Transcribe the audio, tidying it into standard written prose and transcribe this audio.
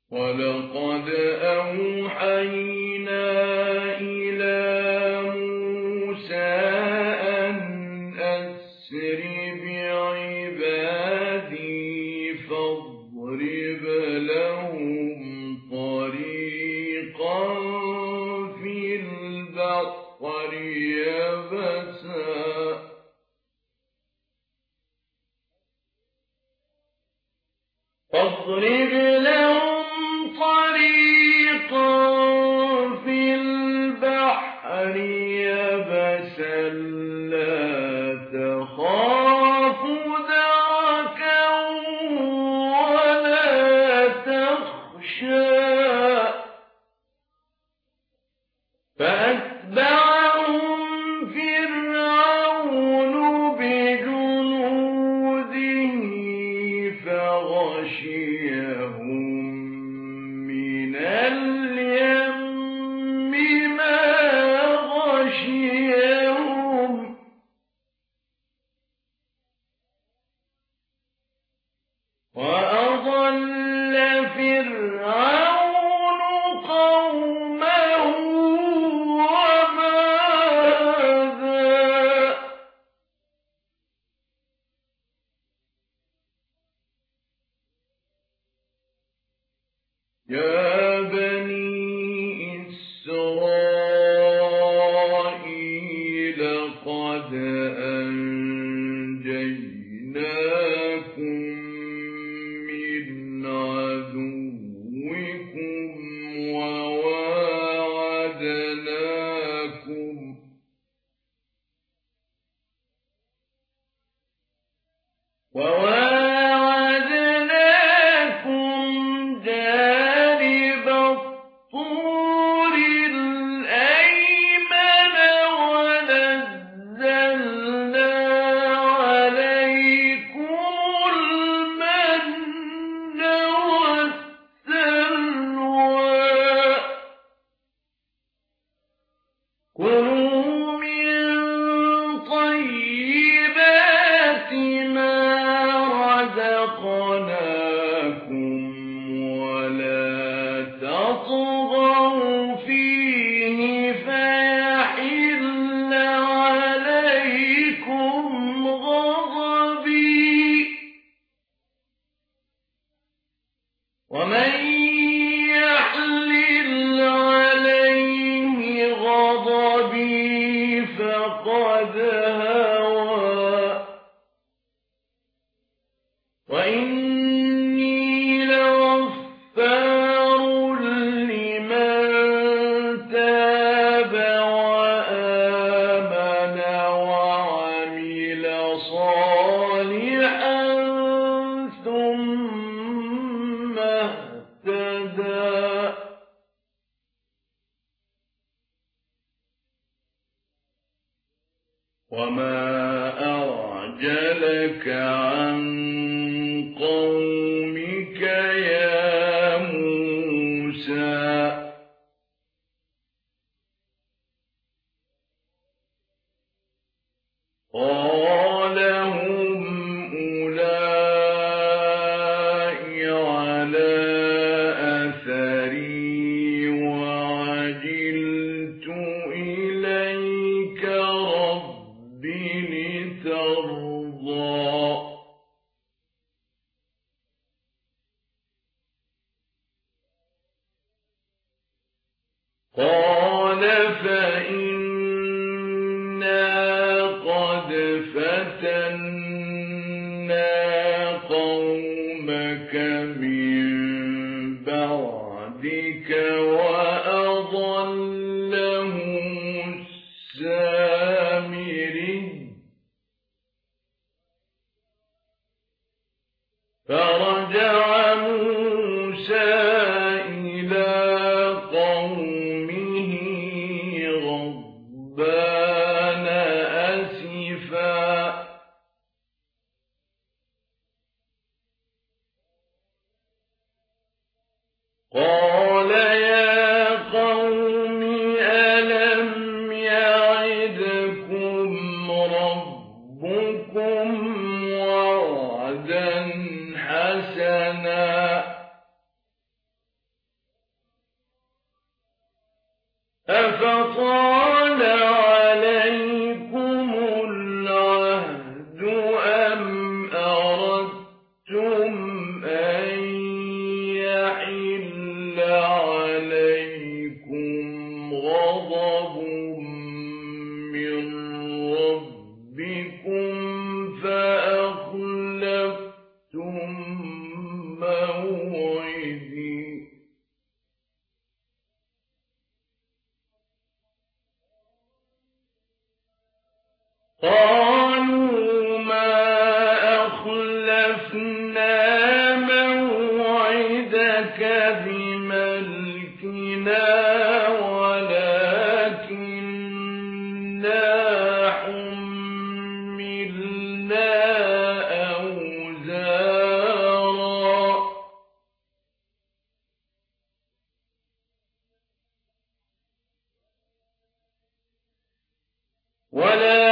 ولقد أوحينا إلى موسى أن أسر بعبادي فاضرب لهم طريقا في البحر يبسا فاضرب لهم طريقا في البحر يبسا لا تخاف دركا ولا تخشى فأتبعهم فرعون بجنوده فغشيهم من اليم ما غشيهم وأضل فرعون قومه وما هدى يا بني إسرائيل قد أنجيناكم من عدوكم وواعدناكم جانب الطور الأيمن ونزلنا عليكم المن والسلوى كلوا من طيبات ما رزقناكم ولا تطغوا فيه فيحل عليكم غضبي ومن يحلل عليه غضبي فقد هوى وإني لغفار لمن تاب وآمن وعمل صالحا ثم اهتدى وما أعجلك عن قومك يا موسى قال هم أولئك على أثري وعجلت إليك رب لترضى قال فإنا قد فتنا قومك من بعدك وأضلهم السامري فرجع موسى إلى قومه غضبان أسفا قال يا قوم ألم يعدكم ربكم وعدا حسنا ولا